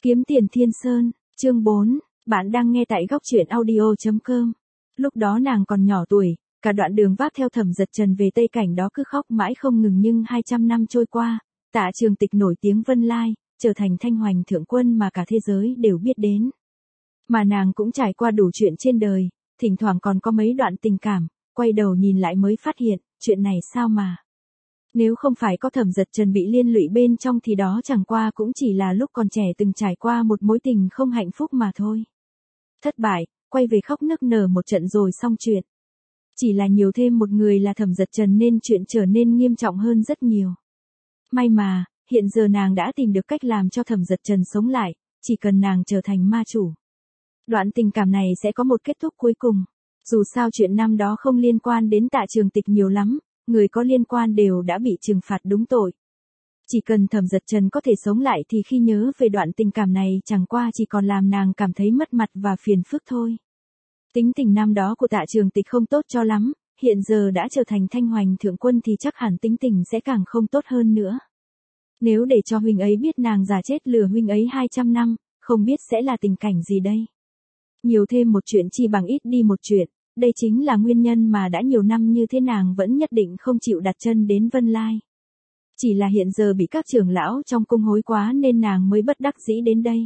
Kiếm tiền Thiên Sơn, chương 4, bạn đang nghe tại góc truyện audio.com. Lúc đó nàng còn nhỏ tuổi, cả đoạn đường vác theo Thẩm Dật Trần về Tây Cảnh đó cứ khóc mãi không ngừng, nhưng 200 năm trôi qua, Tạ Trường Tịch nổi tiếng Vân Lai, trở thành thanh hoành thượng quân mà cả thế giới đều biết đến. Mà nàng cũng trải qua đủ chuyện trên đời, thỉnh thoảng còn có mấy đoạn tình cảm, quay đầu nhìn lại mới phát hiện, chuyện này sao mà. Nếu không phải có Thẩm Dật Trần bị liên lụy bên trong thì đó chẳng qua cũng chỉ là lúc còn trẻ từng trải qua một mối tình không hạnh phúc mà thôi. Thất bại, quay về khóc nức nở một trận rồi xong chuyện. Chỉ là nhiều thêm một người là Thẩm Dật Trần nên chuyện trở nên nghiêm trọng hơn rất nhiều. May mà, hiện giờ nàng đã tìm được cách làm cho Thẩm Dật Trần sống lại, chỉ cần nàng trở thành ma chủ. Đoạn tình cảm này sẽ có một kết thúc cuối cùng. Dù sao chuyện năm đó không liên quan đến Tạ Trường Tịch nhiều lắm, người có liên quan đều đã bị trừng phạt đúng tội. Chỉ cần Thẩm Dật Trần có thể sống lại thì khi nhớ về đoạn tình cảm này chẳng qua chỉ còn làm nàng cảm thấy mất mặt và phiền phức thôi. Tính tình năm đó của Tạ Trường Tịch không tốt cho lắm, hiện giờ đã trở thành thanh hoành thượng quân thì chắc hẳn tính tình sẽ càng không tốt hơn nữa. Nếu để cho huynh ấy biết nàng giả chết lừa huynh ấy 200 năm, không biết sẽ là tình cảnh gì đây. Nhiều thêm một chuyện chi bằng ít đi một chuyện, đây chính là nguyên nhân mà đã nhiều năm như thế nàng vẫn nhất định không chịu đặt chân đến Vân Lai. Chỉ là hiện giờ bị các trưởng lão trong cung hối quá nên nàng mới bất đắc dĩ đến đây.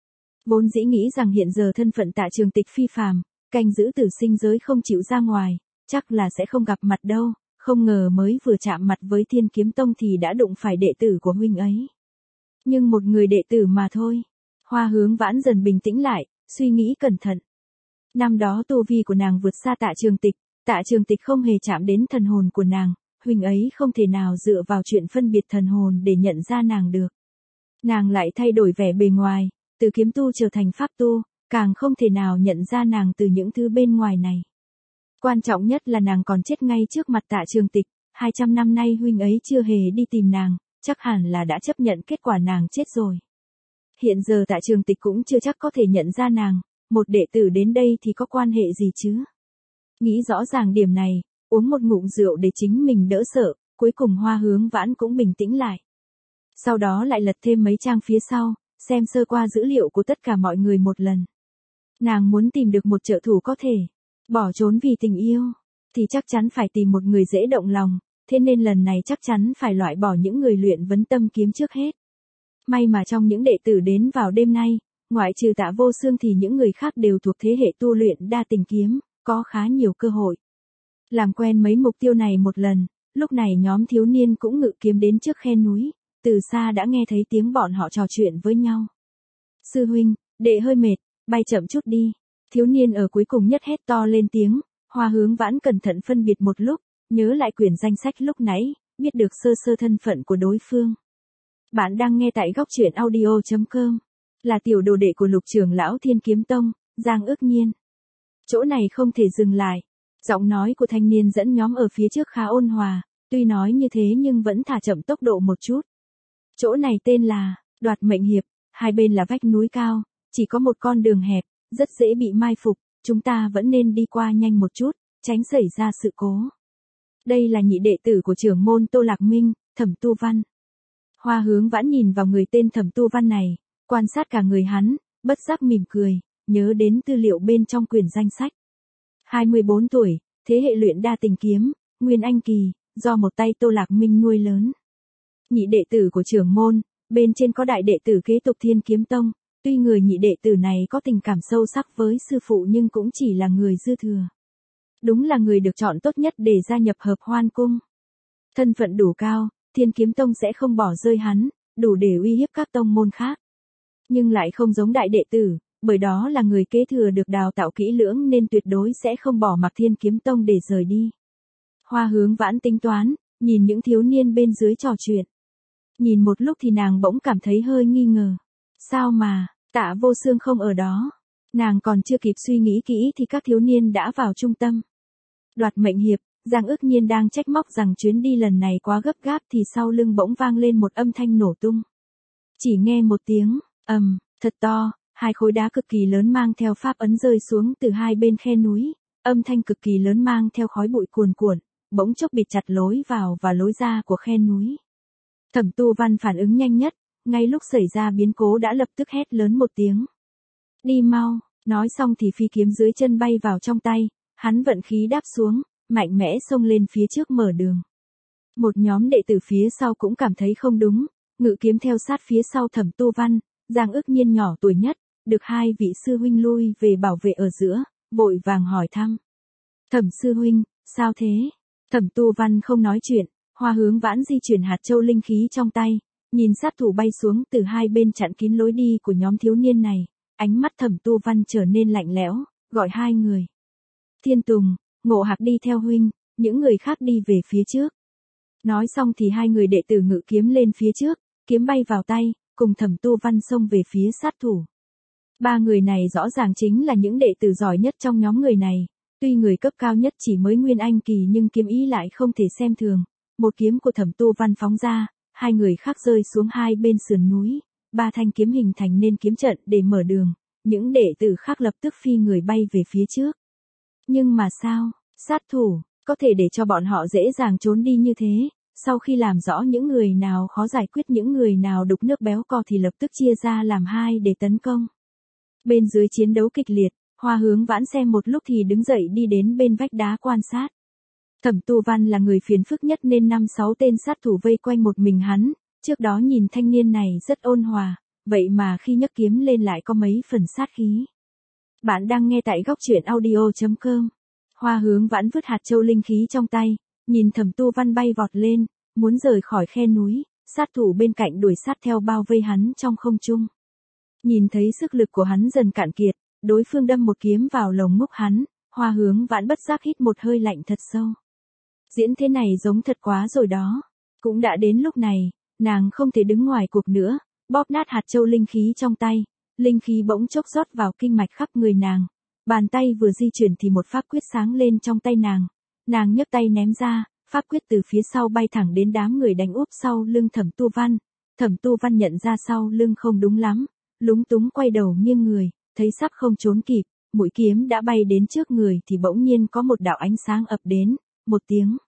Vốn dĩ nghĩ rằng hiện giờ thân phận Tạ Trường Tịch phi phàm, canh giữ tử sinh giới không chịu ra ngoài, chắc là sẽ không gặp mặt đâu, không ngờ mới vừa chạm mặt với Thiên Kiếm Tông thì đã đụng phải đệ tử của huynh ấy. Nhưng một người đệ tử mà thôi. Hoa Hướng Vãn dần bình tĩnh lại, suy nghĩ cẩn thận. Năm đó tu vi của nàng vượt xa Tạ Trường Tịch không hề chạm đến thần hồn của nàng, huynh ấy không thể nào dựa vào chuyện phân biệt thần hồn để nhận ra nàng được. Nàng lại thay đổi vẻ bề ngoài, từ kiếm tu trở thành pháp tu, càng không thể nào nhận ra nàng từ những thứ bên ngoài này. Quan trọng nhất là nàng còn chết ngay trước mặt Tạ Trường Tịch, 200 năm nay huynh ấy chưa hề đi tìm nàng, chắc hẳn là đã chấp nhận kết quả nàng chết rồi. Hiện giờ Tạ Trường Tịch cũng chưa chắc có thể nhận ra nàng, một đệ tử đến đây thì có quan hệ gì chứ? Nghĩ rõ ràng điểm này, uống một ngụm rượu để chính mình đỡ sợ, cuối cùng Hoa Hướng Vãn cũng bình tĩnh lại. Sau đó lại lật thêm mấy trang phía sau, xem sơ qua dữ liệu của tất cả mọi người một lần. Nàng muốn tìm được một trợ thủ có thể bỏ trốn vì tình yêu, thì chắc chắn phải tìm một người dễ động lòng, thế nên lần này chắc chắn phải loại bỏ những người luyện vấn tâm kiếm trước hết. May mà trong những đệ tử đến vào đêm nay, ngoại trừ Tạ Vô Xương thì những người khác đều thuộc thế hệ tu luyện đa tình kiếm, có khá nhiều cơ hội. Làm quen mấy mục tiêu này một lần, lúc này nhóm thiếu niên cũng ngự kiếm đến trước khe núi, từ xa đã nghe thấy tiếng bọn họ trò chuyện với nhau. Sư huynh, đệ hơi mệt, bay chậm chút đi. Thiếu niên ở cuối cùng nhất hét to lên tiếng, Hoa Hướng Vãn cẩn thận phân biệt một lúc, nhớ lại quyển danh sách lúc nãy, biết được sơ sơ thân phận của đối phương. Bạn đang nghe tại góc truyện audio.com, là tiểu đồ đệ của Lục trưởng lão Thiên Kiếm Tông, Giang Ước Nhiên. Chỗ này không thể dừng lại. Giọng nói của thanh niên dẫn nhóm ở phía trước khá ôn hòa, tuy nói như thế nhưng vẫn thả chậm tốc độ một chút. Chỗ này tên là Đoạt Mệnh Hiệp, hai bên là vách núi cao, chỉ có một con đường hẹp, rất dễ bị mai phục, chúng ta vẫn nên đi qua nhanh một chút, tránh xảy ra sự cố. Đây là nhị đệ tử của trưởng môn Tô Lạc Minh, Thẩm Tu Văn. Hoa Hướng Vãn nhìn vào người tên Thẩm Tu Văn này, quan sát cả người hắn, bất giác mỉm cười, nhớ đến tư liệu bên trong quyển danh sách. 24 tuổi, thế hệ luyện đa tình kiếm, Nguyên Anh kỳ, do một tay Tô Lạc Minh nuôi lớn. Nhị đệ tử của trưởng môn, bên trên có đại đệ tử kế tục Thiên Kiếm Tông, tuy người nhị đệ tử này có tình cảm sâu sắc với sư phụ nhưng cũng chỉ là người dư thừa. Đúng là người được chọn tốt nhất để gia nhập Hợp Hoan Cung. Thân phận đủ cao, Thiên Kiếm Tông sẽ không bỏ rơi hắn, đủ để uy hiếp các tông môn khác. Nhưng lại không giống đại đệ tử, bởi đó là người kế thừa được đào tạo kỹ lưỡng nên tuyệt đối sẽ không bỏ mặc Thiên Kiếm Tông để rời đi. Hoa Hướng Vãn tính toán, nhìn những thiếu niên bên dưới trò chuyện. Nhìn một lúc thì nàng bỗng cảm thấy hơi nghi ngờ. Sao mà, Tạ Vô Xương không ở đó? Nàng còn chưa kịp suy nghĩ kỹ thì các thiếu niên đã vào trung tâm. Đoạt Mệnh Hiệp, Giang Ước Nhiên đang trách móc rằng chuyến đi lần này quá gấp gáp thì sau lưng bỗng vang lên một âm thanh nổ tung. Chỉ nghe một tiếng, thật to, hai khối đá cực kỳ lớn mang theo pháp ấn rơi xuống từ hai bên khe núi, âm thanh cực kỳ lớn mang theo khói bụi cuồn cuộn, bỗng chốc bịt chặt lối vào và lối ra của khe núi. Thẩm Tu Văn phản ứng nhanh nhất, ngay lúc xảy ra biến cố đã lập tức hét lớn một tiếng. Đi mau, nói xong thì phi kiếm dưới chân bay vào trong tay, hắn vận khí đáp xuống, mạnh mẽ xông lên phía trước mở đường. Một nhóm đệ tử phía sau cũng cảm thấy không đúng, ngự kiếm theo sát phía sau Thẩm Tu Văn, Giang Ước Nhiên nhỏ tuổi nhất, được hai vị sư huynh lui về bảo vệ ở giữa, vội vàng hỏi thăm. Thẩm sư huynh, sao thế? Thẩm Tu Văn không nói chuyện, Hoa Hướng Vãn di chuyển hạt châu linh khí trong tay, nhìn sát thủ bay xuống từ hai bên chặn kín lối đi của nhóm thiếu niên này, ánh mắt Thẩm Tu Văn trở nên lạnh lẽo, gọi hai người. Thiên Tùng, Ngộ Hạc đi theo huynh, những người khác đi về phía trước. Nói xong thì hai người đệ tử ngự kiếm lên phía trước, kiếm bay vào tay, cùng Thẩm Tu Văn xông về phía sát thủ. Ba người này rõ ràng chính là những đệ tử giỏi nhất trong nhóm người này, tuy người cấp cao nhất chỉ mới Nguyên Anh kỳ nhưng kiếm ý lại không thể xem thường. Một kiếm của Thẩm Tu Văn phóng ra, hai người khác rơi xuống hai bên sườn núi, ba thanh kiếm hình thành nên kiếm trận để mở đường, những đệ tử khác lập tức phi người bay về phía trước. Nhưng mà sao, sát thủ, có thể để cho bọn họ dễ dàng trốn đi như thế, sau khi làm rõ những người nào khó giải quyết những người nào đục nước béo cò thì lập tức chia ra làm hai để tấn công. Bên dưới chiến đấu kịch liệt, Hoa Hướng Vãn xem một lúc thì đứng dậy đi đến bên vách đá quan sát. Thẩm Tu Văn là người phiền phức nhất nên 5-6 tên sát thủ vây quanh một mình hắn, trước đó nhìn thanh niên này rất ôn hòa, vậy mà khi nhấc kiếm lên lại có mấy phần sát khí. Bạn đang nghe tại góc truyện audio.com. Hoa Hướng Vãn vứt hạt châu linh khí trong tay, nhìn Thẩm Tu Văn bay vọt lên, muốn rời khỏi khe núi, sát thủ bên cạnh đuổi sát theo bao vây hắn trong không trung. Nhìn thấy sức lực của hắn dần cạn kiệt, đối phương đâm một kiếm vào lồng ngực hắn, Hoa Hướng Vãn bất giác hít một hơi lạnh thật sâu. Diễn thế này giống thật quá rồi đó. Cũng đã đến lúc này, nàng không thể đứng ngoài cuộc nữa, bóp nát hạt châu linh khí trong tay, linh khí bỗng chốc rót vào kinh mạch khắp người nàng. Bàn tay vừa di chuyển thì một pháp quyết sáng lên trong tay nàng. Nàng nhấc tay ném ra, pháp quyết từ phía sau bay thẳng đến đám người đánh úp sau lưng Thẩm Tu Văn. Thẩm Tu Văn nhận ra sau lưng không đúng lắm, lúng túng quay đầu nghiêng người, thấy sắp không trốn kịp, mũi kiếm đã bay đến trước người thì bỗng nhiên có một đạo ánh sáng ập đến, một tiếng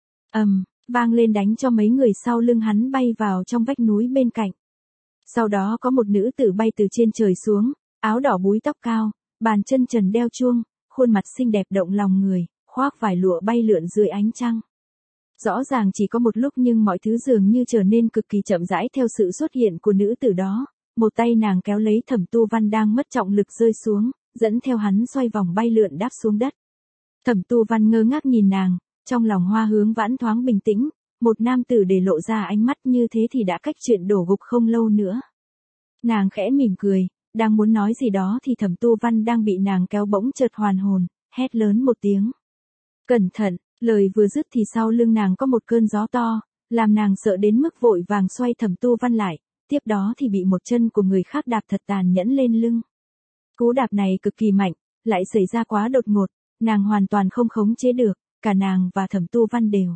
vang lên đánh cho mấy người sau lưng hắn bay vào trong vách núi bên cạnh. Sau đó có một nữ tử bay từ trên trời xuống, áo đỏ búi tóc cao, bàn chân trần đeo chuông, khuôn mặt xinh đẹp động lòng người, khoác vải lụa bay lượn dưới ánh trăng. Rõ ràng chỉ có một lúc nhưng mọi thứ dường như trở nên cực kỳ chậm rãi theo sự xuất hiện của nữ tử đó. Một tay nàng kéo lấy Thẩm Tu Văn đang mất trọng lực rơi xuống, dẫn theo hắn xoay vòng bay lượn đáp xuống đất. Thẩm Tu Văn ngơ ngác nhìn nàng, trong lòng Hoa Hướng Vãn thoáng bình tĩnh, một nam tử để lộ ra ánh mắt như thế thì đã cách chuyện đổ gục không lâu nữa. Nàng khẽ mỉm cười, đang muốn nói gì đó thì Thẩm Tu Văn đang bị nàng kéo bỗng chợt hoàn hồn, hét lớn một tiếng. Cẩn thận, lời vừa dứt thì sau lưng nàng có một cơn gió to, làm nàng sợ đến mức vội vàng xoay Thẩm Tu Văn lại, tiếp đó thì bị một chân của người khác đạp thật tàn nhẫn lên lưng. Cú đạp này cực kỳ mạnh, lại xảy ra quá đột ngột, nàng hoàn toàn không khống chế được, cả nàng và Thẩm Tu Văn đều.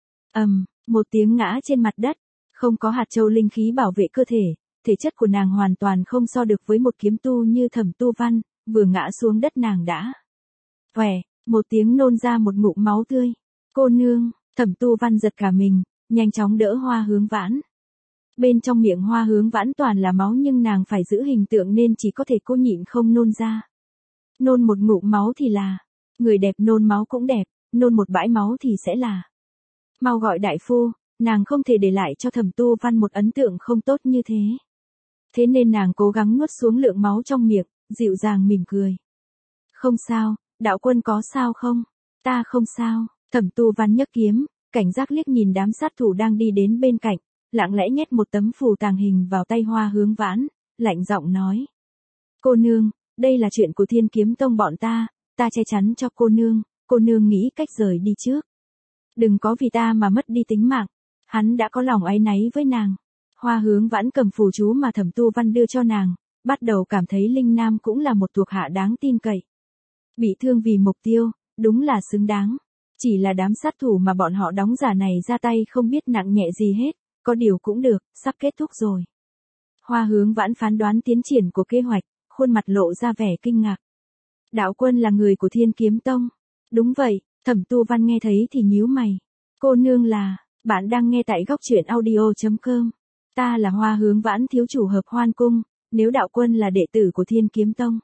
Một tiếng ngã trên mặt đất, không có hạt châu linh khí bảo vệ cơ thể, thể chất của nàng hoàn toàn không so được với một kiếm tu như Thẩm Tu Văn, vừa ngã xuống đất nàng đã. Phè, một tiếng nôn ra một ngụm máu tươi. Cô nương, Thẩm Tu Văn giật cả mình, nhanh chóng đỡ Hoa Hướng Vãn. Bên trong miệng Hoa Hướng Vãn toàn là máu nhưng nàng phải giữ hình tượng nên chỉ có thể cố nhịn không nôn ra. Nôn một ngụm máu thì là, người đẹp nôn máu cũng đẹp, nôn một bãi máu thì sẽ là. Mau gọi đại phu, nàng không thể để lại cho Thẩm Tu Văn một ấn tượng không tốt như thế. Thế nên nàng cố gắng nuốt xuống lượng máu trong miệng, dịu dàng mỉm cười. Không sao, đạo quân có sao không? Ta không sao. Thẩm Tu Văn nhấc kiếm, cảnh giác liếc nhìn đám sát thủ đang đi đến bên cạnh, lặng lẽ nhét một tấm phù tàng hình vào tay Hoa Hướng Vãn, lạnh giọng nói. Cô nương, đây là chuyện của Thiên Kiếm Tông bọn ta che chắn cho cô nương nghĩ cách rời đi trước. Đừng có vì ta mà mất đi tính mạng. Hắn đã có lòng áy náy với nàng. Hoa Hướng Vãn cầm phù chú mà Thẩm Tu Văn đưa cho nàng, bắt đầu cảm thấy Linh Nam cũng là một thuộc hạ đáng tin cậy. Bị thương vì mục tiêu, đúng là xứng đáng. Chỉ là đám sát thủ mà bọn họ đóng giả này ra tay không biết nặng nhẹ gì hết, có điều cũng được, sắp kết thúc rồi. Hoa Hướng Vãn phán đoán tiến triển của kế hoạch, khuôn mặt lộ ra vẻ kinh ngạc. Đạo quân là người của Thiên Kiếm Tông. Đúng vậy, Thẩm Tu Văn nghe thấy thì nhíu mày. Cô nương là, bạn đang nghe tại góc truyện audio.com. Ta là Hoa Hướng Vãn thiếu chủ Hợp Hoan Cung, nếu đạo quân là đệ tử của Thiên Kiếm Tông.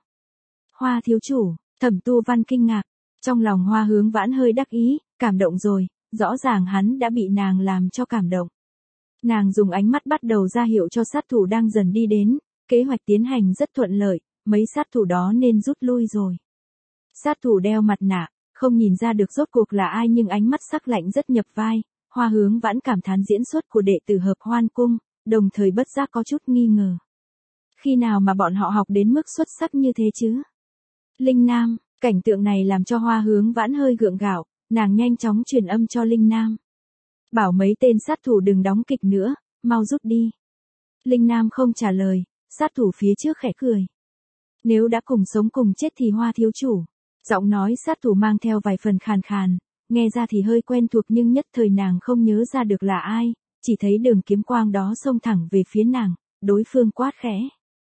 Hoa thiếu chủ, Thẩm Tu Văn kinh ngạc, trong lòng Hoa Hướng Vãn hơi đắc ý, cảm động rồi, rõ ràng hắn đã bị nàng làm cho cảm động. Nàng dùng ánh mắt bắt đầu ra hiệu cho sát thủ đang dần đi đến, kế hoạch tiến hành rất thuận lợi, mấy sát thủ đó nên rút lui rồi. Sát thủ đeo mặt nạ, không nhìn ra được rốt cuộc là ai nhưng ánh mắt sắc lạnh rất nhập vai, Hoa Hướng Vãn cảm thán diễn xuất của đệ tử Hợp Hoan Cung, đồng thời bất giác có chút nghi ngờ. Khi nào mà bọn họ học đến mức xuất sắc như thế chứ? Linh Nam, cảnh tượng này làm cho Hoa Hướng Vãn hơi gượng gạo, nàng nhanh chóng truyền âm cho Linh Nam. Bảo mấy tên sát thủ đừng đóng kịch nữa, mau rút đi. Linh Nam không trả lời, sát thủ phía trước khẽ cười. Nếu đã cùng sống cùng chết thì Hoa thiếu chủ. Giọng nói sát thủ mang theo vài phần khàn khàn, nghe ra thì hơi quen thuộc nhưng nhất thời nàng không nhớ ra được là ai, chỉ thấy đường kiếm quang đó xông thẳng về phía nàng, đối phương quát khẽ.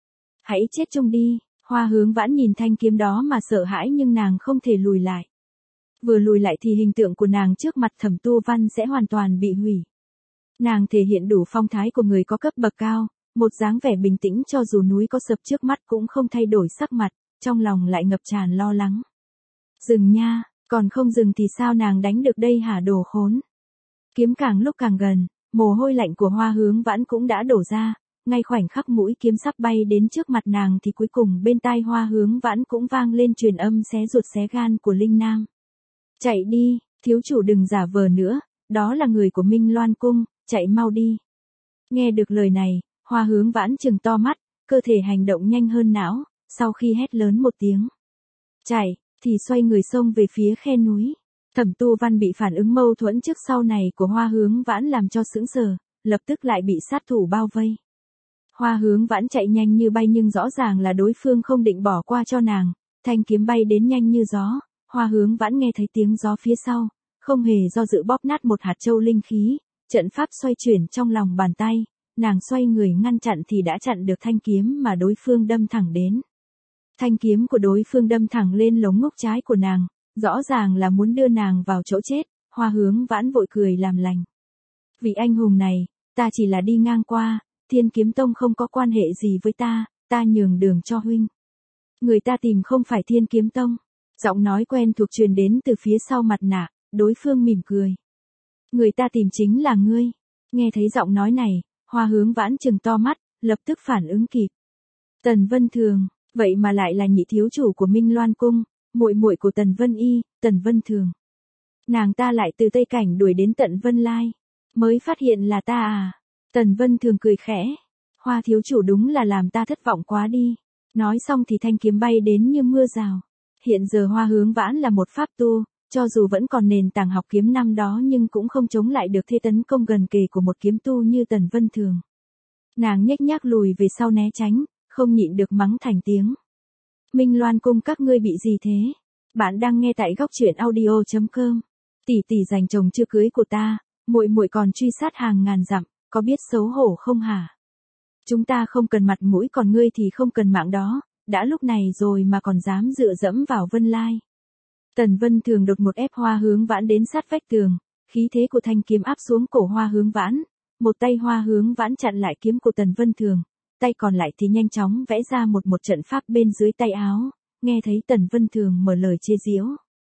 Hãy chết chung đi, Hoa Hướng Vãn nhìn thanh kiếm đó mà sợ hãi nhưng nàng không thể lùi lại. Vừa lùi lại thì hình tượng của nàng trước mặt Thẩm Tu Văn sẽ hoàn toàn bị hủy. Nàng thể hiện đủ phong thái của người có cấp bậc cao, một dáng vẻ bình tĩnh cho dù núi có sập trước mắt cũng không thay đổi sắc mặt, trong lòng lại ngập tràn lo lắng. Dừng nha, còn không dừng thì sao nàng đánh được đây hả đồ khốn. Kiếm càng lúc càng gần, mồ hôi lạnh của Hoa Hướng Vãn cũng đã đổ ra, ngay khoảnh khắc mũi kiếm sắp bay đến trước mặt nàng thì cuối cùng bên tai Hoa Hướng Vãn cũng vang lên truyền âm xé ruột xé gan của Linh Nam. Chạy đi, thiếu chủ đừng giả vờ nữa, đó là người của Minh Loan Cung, chạy mau đi. Nghe được lời này, Hoa Hướng Vãn trừng to mắt, cơ thể hành động nhanh hơn não, sau khi hét lớn một tiếng. Chạy, thì xoay người xông về phía khe núi. Thẩm Tu Văn bị phản ứng mâu thuẫn trước sau này của Hoa Hướng Vãn làm cho sững sờ, lập tức lại bị sát thủ bao vây. Hoa Hướng Vãn chạy nhanh như bay nhưng rõ ràng là đối phương không định bỏ qua cho nàng, thanh kiếm bay đến nhanh như gió, Hoa Hướng Vãn nghe thấy tiếng gió phía sau, không hề do dự bóp nát một hạt châu linh khí, trận pháp xoay chuyển trong lòng bàn tay, nàng xoay người ngăn chặn thì đã chặn được thanh kiếm mà đối phương đâm thẳng đến. Thanh kiếm của đối phương đâm thẳng lên lồng ngực trái của nàng, rõ ràng là muốn đưa nàng vào chỗ chết, Hoa Hướng Vãn vội cười làm lành. Vị anh hùng này, ta chỉ là đi ngang qua, Thiên Kiếm Tông không có quan hệ gì với ta nhường đường cho huynh. Người ta tìm không phải Thiên Kiếm Tông. Giọng nói quen thuộc truyền đến từ phía sau mặt nạ, đối phương mỉm cười. Người ta tìm chính là ngươi. Nghe thấy giọng nói này, Hoa Hướng Vãn trừng to mắt, lập tức phản ứng kịp. Tần Vân Thường, vậy mà lại là nhị thiếu chủ của Minh Loan Cung, muội muội của Tần Vân Y, Tần Vân Thường. Nàng ta lại từ Tây Cảnh đuổi đến tận Vân Lai, mới phát hiện là ta à. Tần Vân Thường cười khẽ, Hoa thiếu chủ đúng là làm ta thất vọng quá đi. Nói xong thì thanh kiếm bay đến như mưa rào. Hiện giờ Hoa Hướng Vãn là một pháp tu, cho dù vẫn còn nền tảng học kiếm năm đó nhưng cũng không chống lại được thế tấn công gần kề của một kiếm tu như Tần Vân Thường. Nàng nhếch nhác lùi về sau né tránh, không nhịn được mắng thành tiếng. Minh Loan Cung các ngươi bị gì thế? Bạn đang nghe tại góc truyện audio.com. Tỷ tỷ giành chồng chưa cưới của ta, muội muội còn truy sát hàng ngàn dặm, có biết xấu hổ không hả? Chúng ta không cần mặt mũi còn ngươi thì không cần mạng đó, đã lúc này rồi mà còn dám dựa dẫm vào Vân Lai. Tần Vân Thường đột ngột ép Hoa Hướng Vãn đến sát vách tường, khí thế của thanh kiếm áp xuống cổ Hoa Hướng Vãn, một tay Hoa Hướng Vãn chặn lại kiếm của Tần Vân Thường, tay còn lại thì nhanh chóng vẽ ra một trận pháp bên dưới tay áo, nghe thấy Tần Vân Thường mở lời chế giễu.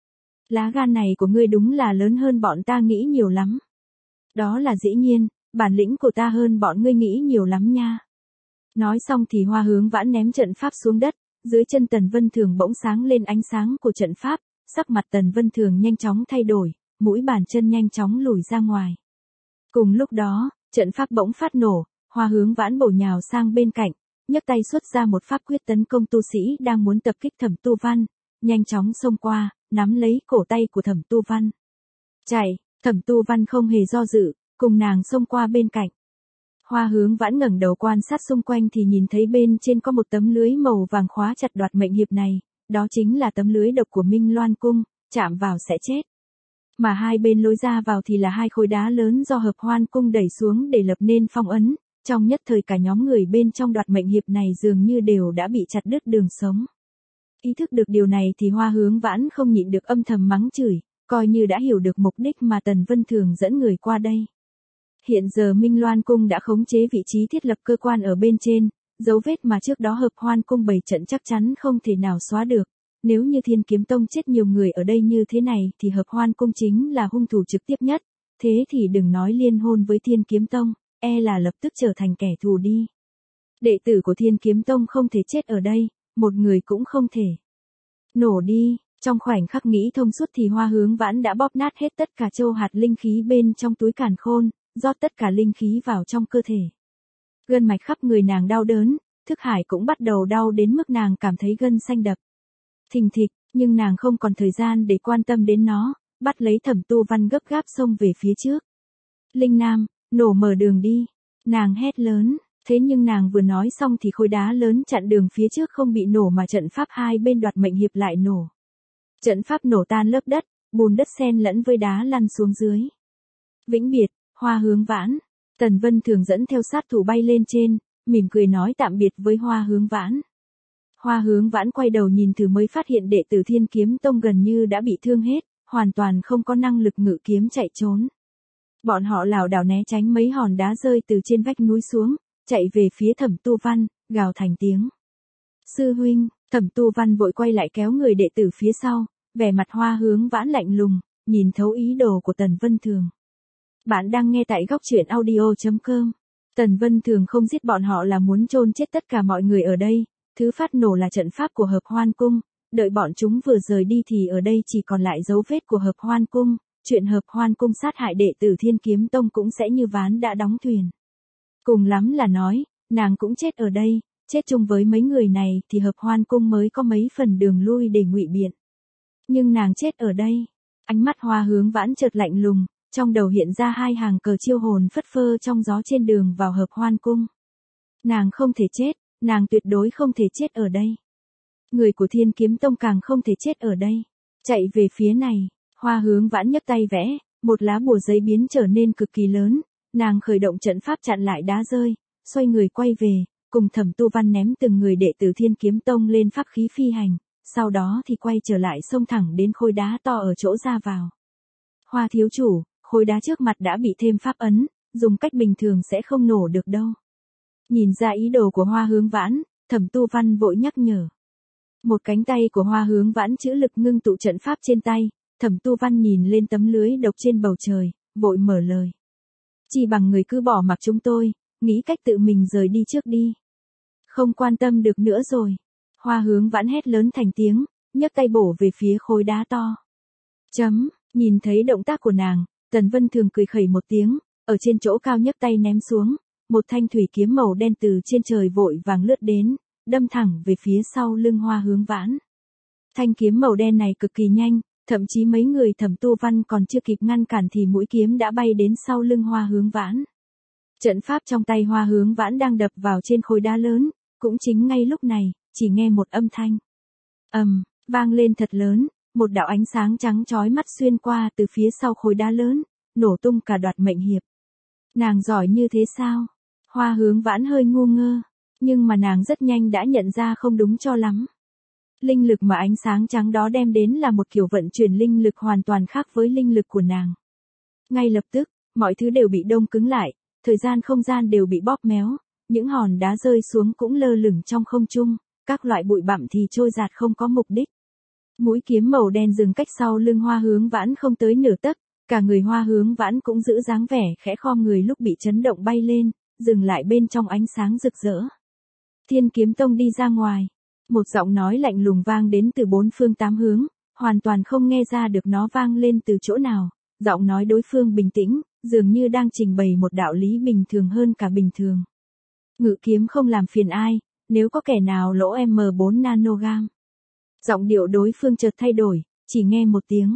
Lá gan này của ngươi đúng là lớn hơn bọn ta nghĩ nhiều lắm. Đó là dĩ nhiên, bản lĩnh của ta hơn bọn ngươi nghĩ nhiều lắm nha. Nói xong thì Hoa Hướng Vãn ném trận pháp xuống đất, dưới chân Tần Vân Thường bỗng sáng lên ánh sáng của trận pháp, sắc mặt Tần Vân Thường nhanh chóng thay đổi, mũi bàn chân nhanh chóng lùi ra ngoài. Cùng lúc đó, trận pháp bỗng phát nổ, Hoa Hướng Vãn bổ nhào sang bên cạnh, nhấc tay xuất ra một pháp quyết tấn công tu sĩ đang muốn tập kích Thẩm Tu Văn, nhanh chóng xông qua, nắm lấy cổ tay của Thẩm Tu Văn. Chạy, Thẩm Tu Văn không hề do dự, cùng nàng xông qua bên cạnh. Hoa Hướng Vãn ngẩng đầu quan sát xung quanh thì nhìn thấy bên trên có một tấm lưới màu vàng khóa chặt đoạt mệnh hiệp này, đó chính là tấm lưới độc của Minh Loan Cung, chạm vào sẽ chết. Mà hai bên lối ra vào thì là hai khối đá lớn do Hợp Hoan Cung đẩy xuống để lập nên phong ấn, trong nhất thời cả nhóm người bên trong đoạt mệnh hiệp này dường như đều đã bị chặt đứt đường sống. Ý thức được điều này thì Hoa Hướng Vãn không nhịn được âm thầm mắng chửi, coi như đã hiểu được mục đích mà Tần Vân Thường dẫn người qua đây. Hiện giờ Minh Loan Cung đã khống chế vị trí thiết lập cơ quan ở bên trên, dấu vết mà trước đó Hợp Hoan Cung bày trận chắc chắn không thể nào xóa được. Nếu như Thiên Kiếm Tông chết nhiều người ở đây như thế này thì Hợp Hoan Cung chính là hung thủ trực tiếp nhất. Thế thì đừng nói liên hôn với Thiên Kiếm Tông, e là lập tức trở thành kẻ thù đi. Đệ tử của Thiên Kiếm Tông không thể chết ở đây, một người cũng không thể. Nổ đi, trong khoảnh khắc nghĩ thông suốt thì Hoa Hướng Vãn đã bóp nát hết tất cả châu hạt linh khí bên trong túi càn khôn, rót tất cả linh khí vào trong cơ thể. Gân mạch khắp người nàng đau đớn, thức hải cũng bắt đầu đau đến mức nàng cảm thấy gân xanh đập. Thình thịch, nhưng nàng không còn thời gian để quan tâm đến nó, bắt lấy Thẩm Tu Văn gấp gáp xông về phía trước. Linh Nam, nổ mở đường đi, nàng hét lớn, thế nhưng nàng vừa nói xong thì khối đá lớn chặn đường phía trước không bị nổ mà trận pháp hai bên Đoạt Mệnh Hiệp lại nổ. Trận pháp nổ tan lớp đất, bùn đất xen lẫn với đá lăn xuống dưới. Vĩnh biệt, Hoa Hướng Vãn. Tần Vân Thường dẫn theo sát thủ bay lên trên, mỉm cười nói tạm biệt với Hoa Hướng Vãn. Hoa Hướng Vãn quay đầu nhìn thử mới phát hiện đệ tử Thiên Kiếm Tông gần như đã bị thương hết, hoàn toàn không có năng lực ngự kiếm chạy trốn. Bọn họ lảo đảo né tránh mấy hòn đá rơi từ trên vách núi xuống, chạy về phía Thẩm Tu Văn, gào thành tiếng. Sư huynh, Thẩm Tu Văn vội quay lại kéo người đệ tử phía sau, vẻ mặt Hoa Hướng Vãn lạnh lùng, nhìn thấu ý đồ của Tần Vân Thường. Bạn đang nghe tại góc truyện audio.com. Tần Vân Thường không giết bọn họ là muốn chôn chết tất cả mọi người ở đây, thứ phát nổ là trận pháp của Hợp Hoan Cung, đợi bọn chúng vừa rời đi thì ở đây chỉ còn lại dấu vết của Hợp Hoan Cung, chuyện Hợp Hoan Cung sát hại đệ tử Thiên Kiếm Tông cũng sẽ như ván đã đóng thuyền. Cùng lắm là nói, nàng cũng chết ở đây, chết chung với mấy người này thì Hợp Hoan Cung mới có mấy phần đường lui để ngụy biện. Nhưng nàng chết ở đây, ánh mắt Hoa Hướng Vãn chợt lạnh lùng, trong đầu hiện ra hai hàng cờ chiêu hồn phất phơ trong gió trên đường vào Hợp Hoan Cung. Nàng không thể chết, nàng tuyệt đối không thể chết ở đây. Người của Thiên Kiếm Tông càng không thể chết ở đây. Chạy về phía này, Hoa Hướng Vãn nhấc tay vẽ, một lá bùa giấy biến trở nên cực kỳ lớn, nàng khởi động trận pháp chặn lại đá rơi, xoay người quay về, cùng Thẩm Tu Văn ném từng người đệ tử Thiên Kiếm Tông lên pháp khí phi hành, sau đó thì quay trở lại xông thẳng đến khối đá to ở chỗ ra vào. Hoa thiếu chủ, khối đá trước mặt đã bị thêm pháp ấn, dùng cách bình thường sẽ không nổ được đâu. Nhìn ra ý đồ của Hoa Hướng Vãn, Thẩm Tu Văn vội nhắc nhở. Một cánh tay của Hoa Hướng Vãn chữ lực ngưng tụ trận pháp trên tay, Thẩm Tu Văn nhìn lên tấm lưới độc trên bầu trời, vội mở lời. Chỉ bằng người cứ bỏ mặc chúng tôi, nghĩ cách tự mình rời đi trước đi. Không quan tâm được nữa rồi. Hoa Hướng Vãn hét lớn thành tiếng, nhấc tay bổ về phía khối đá to. Nhìn thấy động tác của nàng, Tần Vân Thường cười khẩy một tiếng, ở trên chỗ cao nhấc tay ném xuống, một thanh thủy kiếm màu đen từ trên trời vội vàng lướt đến, đâm thẳng về phía sau lưng Hoa Hướng Vãn. Thanh kiếm màu đen này cực kỳ nhanh, thậm chí mấy người Thẩm Tu Văn còn chưa kịp ngăn cản thì mũi kiếm đã bay đến sau lưng Hoa Hướng Vãn. Trận pháp trong tay Hoa Hướng Vãn đang đập vào trên khối đá lớn, cũng chính ngay lúc này, chỉ nghe một âm thanh vang lên thật lớn, một đạo ánh sáng trắng chói mắt xuyên qua từ phía sau khối đá lớn, nổ tung cả Đoạt Mệnh Hiệp. Nàng giỏi như thế sao? Hoa Hướng Vãn hơi ngu ngơ, nhưng mà nàng rất nhanh đã nhận ra không đúng cho lắm. Linh lực mà ánh sáng trắng đó đem đến là một kiểu vận chuyển linh lực hoàn toàn khác với linh lực của nàng. Ngay lập tức, mọi thứ đều bị đông cứng lại, thời gian không gian đều bị bóp méo, những hòn đá rơi xuống cũng lơ lửng trong không trung, các loại bụi bặm thì trôi giạt không có mục đích. Mũi kiếm màu đen dừng cách sau lưng Hoa Hướng Vãn không tới nửa tấc, cả người Hoa Hướng Vãn cũng giữ dáng vẻ khẽ khom người lúc bị chấn động bay lên, dừng lại bên trong ánh sáng rực rỡ. Thiên Kiếm Tông đi ra ngoài. Một giọng nói lạnh lùng vang đến từ bốn phương tám hướng, hoàn toàn không nghe ra được nó vang lên từ chỗ nào. Giọng nói đối phương bình tĩnh, dường như đang trình bày một đạo lý bình thường hơn cả bình thường. Ngự kiếm không làm phiền ai, nếu có kẻ nào lỗ M4 nanogam. Giọng điệu đối phương chợt thay đổi, chỉ nghe một tiếng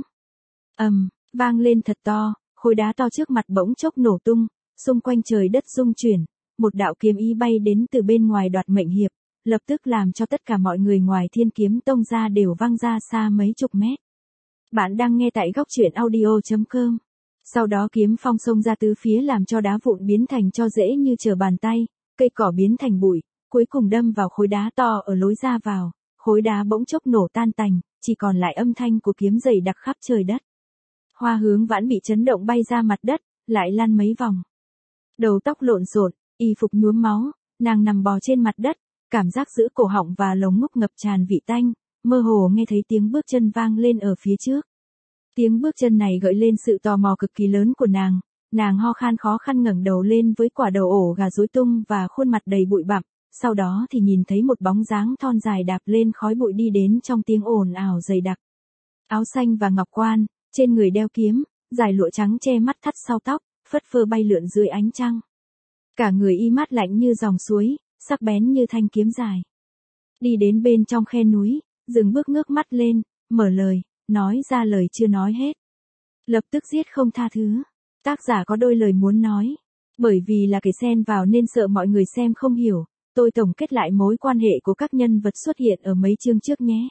vang lên thật to, khối đá to trước mặt bỗng chốc nổ tung, xung quanh trời đất rung chuyển, một đạo kiếm ý bay đến từ bên ngoài Đoạt Mệnh Hiệp, lập tức làm cho tất cả mọi người ngoài Thiên Kiếm Tông ra đều văng ra xa mấy chục mét. Bạn đang nghe tại góc truyện audio.com. Sau đó kiếm phong xông ra tứ phía làm cho đá vụn biến thành tro rễ như trở bàn tay, cây cỏ biến thành bụi, cuối cùng đâm vào khối đá to ở lối ra vào, khối đá bỗng chốc nổ tan tành, chỉ còn lại âm thanh của kiếm dày đặc khắp trời đất. Hoa Hướng Vãn bị chấn động bay ra mặt đất, lại lăn mấy vòng. Đầu tóc lộn xộn, y phục nhuốm máu, nàng nằm bò trên mặt đất, cảm giác giữa cổ họng và lồng ngực ngập tràn vị tanh, mơ hồ nghe thấy tiếng bước chân vang lên ở phía trước. Tiếng bước chân này gợi lên sự tò mò cực kỳ lớn của nàng ho khan khó khăn ngẩng đầu lên với quả đầu ổ gà rối tung và khuôn mặt đầy bụi bặm, sau đó thì nhìn thấy một bóng dáng thon dài đạp lên khói bụi đi đến trong tiếng ồn ào dày đặc. Áo xanh và ngọc quan, trên người đeo kiếm, dải lụa trắng che mắt thắt sau tóc, phất phơ bay lượn dưới ánh trăng. Cả người y mát lạnh như dòng suối, sắc bén như thanh kiếm dài. Đi đến bên trong khe núi, dừng bước ngước mắt lên, mở lời, nói ra lời chưa nói hết. Lập tức giết không tha thứ. Tác giả có đôi lời muốn nói. Bởi vì là kẻ xen vào nên sợ mọi người xem không hiểu, tôi tổng kết lại mối quan hệ của các nhân vật xuất hiện ở mấy chương trước nhé.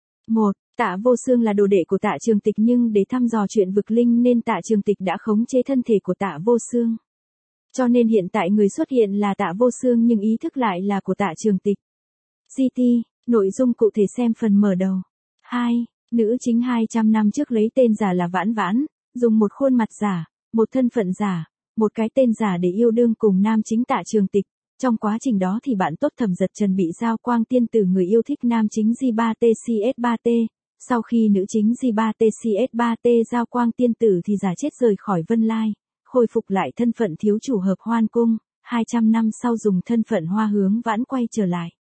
1. Tạ Vô Xương là đồ đệ của Tạ Trường Tịch, nhưng để thăm dò chuyện vực linh nên Tạ Trường Tịch đã khống chế thân thể của Tạ Vô Xương. Cho nên hiện tại người xuất hiện là Tạ Vô Xương nhưng ý thức lại là của Tạ Trường Tịch. GT, nội dung cụ thể xem phần mở đầu. 2. Nữ chính 200 năm trước lấy tên giả là Vãn Vãn, dùng một khuôn mặt giả, một thân phận giả, một cái tên giả để yêu đương cùng nam chính Tạ Trường Tịch. Trong quá trình đó thì bạn tốt Thẩm Dật Trần bị Giao Quang Tiên Tử người yêu thích nam chính J3TCS3T. Sau khi nữ chính J3TCS3T Giao Quang Tiên Tử thì giả chết rời khỏi Vân Lai, khôi phục lại thân phận thiếu chủ Hợp Hoan Cung, 200 năm sau dùng thân phận Hoa Hướng Vãn quay trở lại.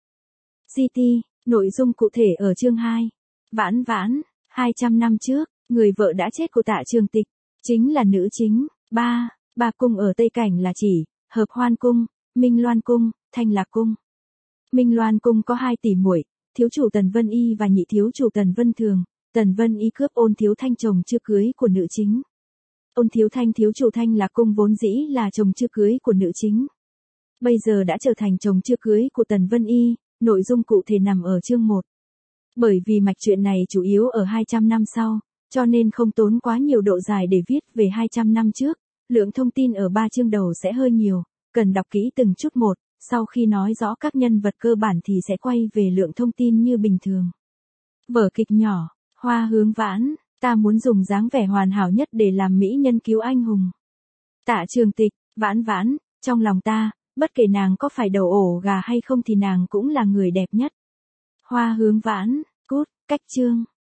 GT, nội dung cụ thể ở chương 2. Vãn Vãn, 200 năm trước, người vợ đã chết của Tạ Trường Tịch, chính là nữ chính. 3. Ba cung ở Tây Cảnh là chỉ, Hợp Hoan Cung, Minh Loan Cung, Thanh Lạc Cung. Minh Loan Cung có 2 tỷ muội, thiếu chủ Tần Vân Y và nhị thiếu chủ Tần Vân Thường. Tần Vân Y cướp Ôn Thiếu Thanh chồng chưa cưới của nữ chính. Ôn Thiếu Thanh thiếu chủ Thanh Lạc Cung vốn dĩ là chồng chưa cưới của nữ chính. Bây giờ đã trở thành chồng chưa cưới của Tần Vân Y, nội dung cụ thể nằm ở chương 1. Bởi vì mạch truyện này chủ yếu ở 200 năm sau, cho nên không tốn quá nhiều độ dài để viết về 200 năm trước, lượng thông tin ở 3 chương đầu sẽ hơi nhiều, cần đọc kỹ từng chút một, sau khi nói rõ các nhân vật cơ bản thì sẽ quay về lượng thông tin như bình thường. Vở kịch nhỏ, Hoa Hướng Vãn, ta muốn dùng dáng vẻ hoàn hảo nhất để làm mỹ nhân cứu anh hùng. Tạ Trường Tịch, Vãn Vãn, trong lòng ta, bất kể nàng có phải đầu ổ gà hay không thì nàng cũng là người đẹp nhất. Hoa Hướng Vãn, cút, cách chương.